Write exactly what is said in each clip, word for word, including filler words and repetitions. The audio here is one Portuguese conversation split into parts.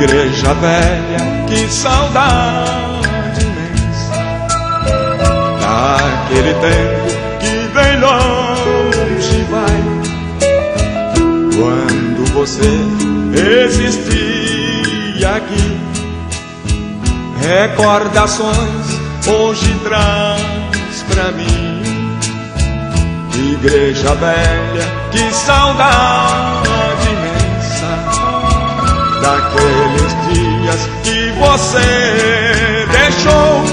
Igreja velha, que saudade imensa daquele tempo que bem longe vai, quando você existia aqui. Recordações hoje traz pra mim. Igreja velha, que saudade imensa daqueles dias que você deixou.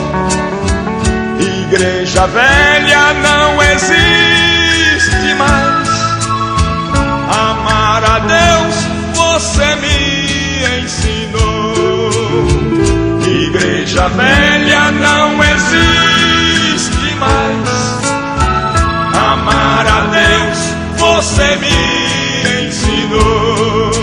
Igreja velha, não existe mais. Amar a Deus você me ensinou. Igreja velha, não existe mais. Amar a Deus você me ensinou.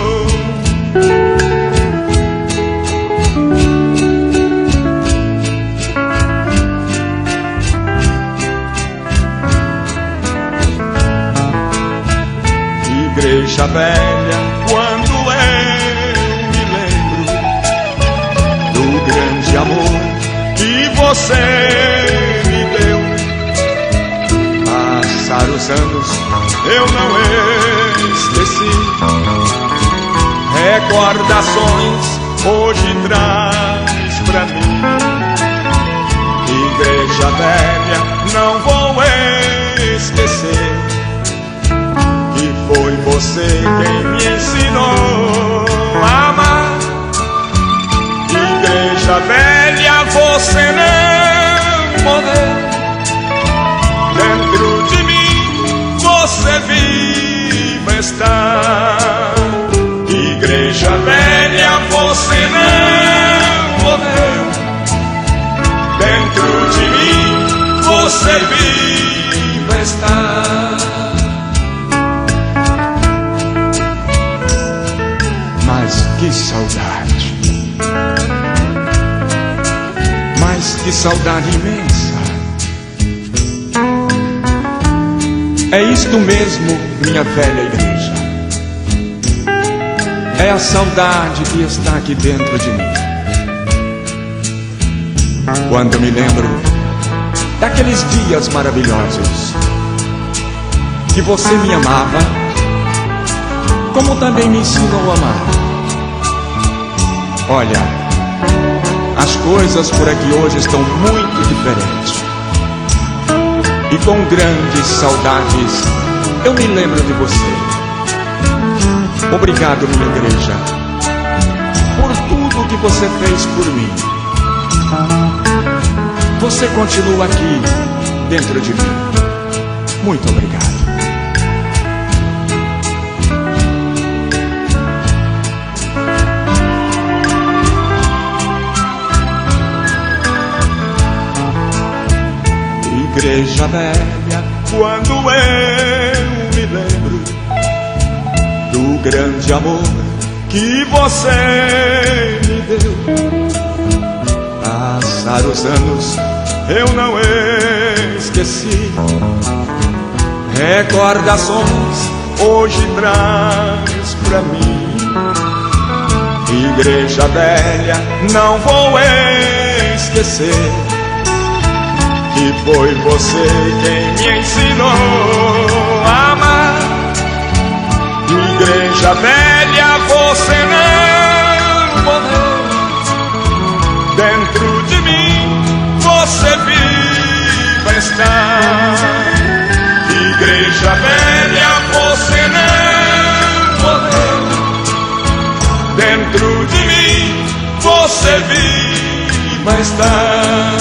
Igreja velha, quando eu me lembro do grande amor que você me deu. Passar os anos eu não esqueci. Recordações hoje traz pra mim. Igreja velha, não vou esquecer que foi você quem me ensinou a amar. Igreja velha, você não morreu. Dentro de mim você viva está. Igreja velha, você não morreu. Dentro de mim você viva está. Mas que saudade, mas que saudade imensa. É isto mesmo, minha velha igreja. É a saudade que está aqui dentro de mim. Quando me lembro daqueles dias maravilhosos que você me amava, como também me ensinou a amar. Olha, as coisas por aqui hoje estão muito diferentes. E com grandes saudades eu me lembro de você. Obrigado, minha igreja, por tudo que você fez por mim. Você continua aqui dentro de mim. Muito obrigado. Igreja velha, quando eu me lembro do grande amor que você me deu. Passar os anos eu não esqueci. Recordações hoje traz pra mim. Igreja velha, não vou esquecer que foi você quem me ensinou a amar. Igreja velha, você não morreu. Dentro de mim você viva está. Igreja velha, você não morreu. Dentro de mim você viva está.